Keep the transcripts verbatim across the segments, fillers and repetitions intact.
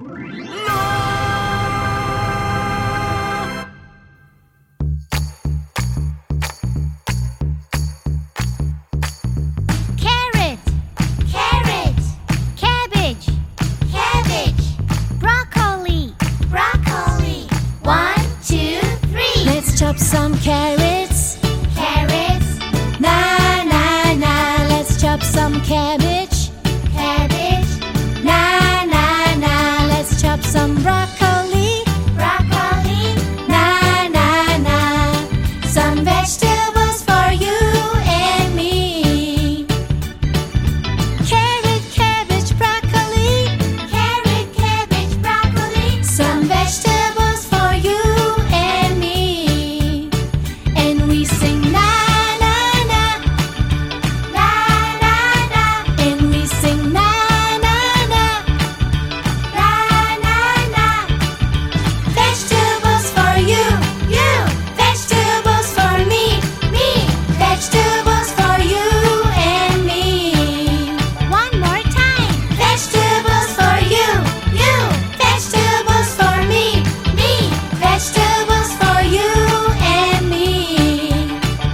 Carrot, carrot, cabbage, cabbage, broccoli, broccoli. One, two, three. Let's chop some carrots. Carrots, Na na na. Let's chop some cabbage. cabbage, Na na na. Let's chop some broccoli. broccoli. Na na na. Some vegetables for you and me. Carrot, cabbage, broccoli. Carrot, cabbage, broccoli. Some vegetables for you and me. And we sing na na na. Na, na, na, And we sing na na na. na, na, na. Vegetables for you, you. Vegetables for me, me. Vegetables for you and me. One more time. Vegetables for you, you. Vegetables for me, me. Vegetables for you and me.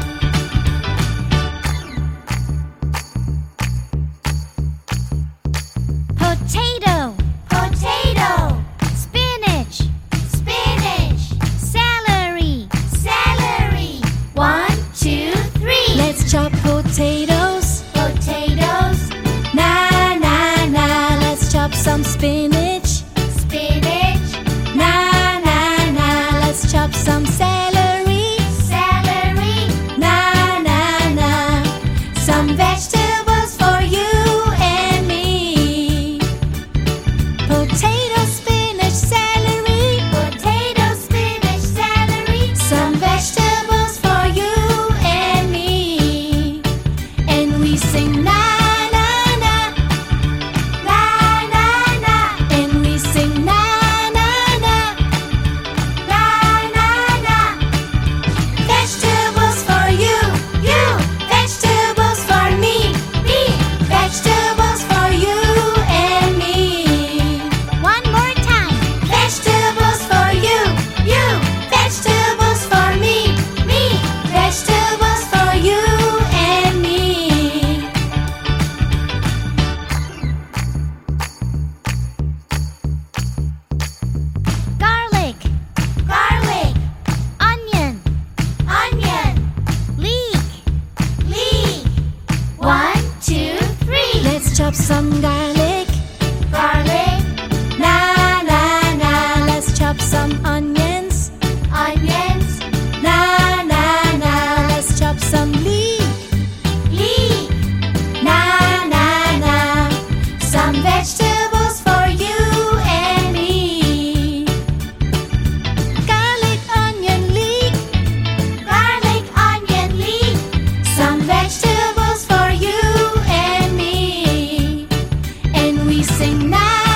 Potato, potato. Spinach, spinach. Celery, celery. One, two, three. Let's chop potatoes. Potatoes, Na na na. Let's chop some spinach. spinach, Na na na. Let's chop some celery. celery. Na na na. Some vegetables for you and me. Potato, spinach, celery. Potato, spinach, celery. Some vegetables for you and me. And we sing na na na. Na, na, na, And we sing na na na. na, na, na. Vegetables for you, you. Vegetables for me, me. Vegetables for you and me. One more time. Vegetables for you, you. Vegetables for me, me. Vegetables for you and me. Garlic, garlic. Onion, onion. Leek, leek. One, two, three. Let's chop some garlic. Garlic, Na na na. Let's chop some onions. onions, Na na na. Let's chop some leek. leek. Na na na. Some vegetables for you and me. Garlic, onion, leek. Garlic, onion, leek. Some vegetables for you and me. And we sing na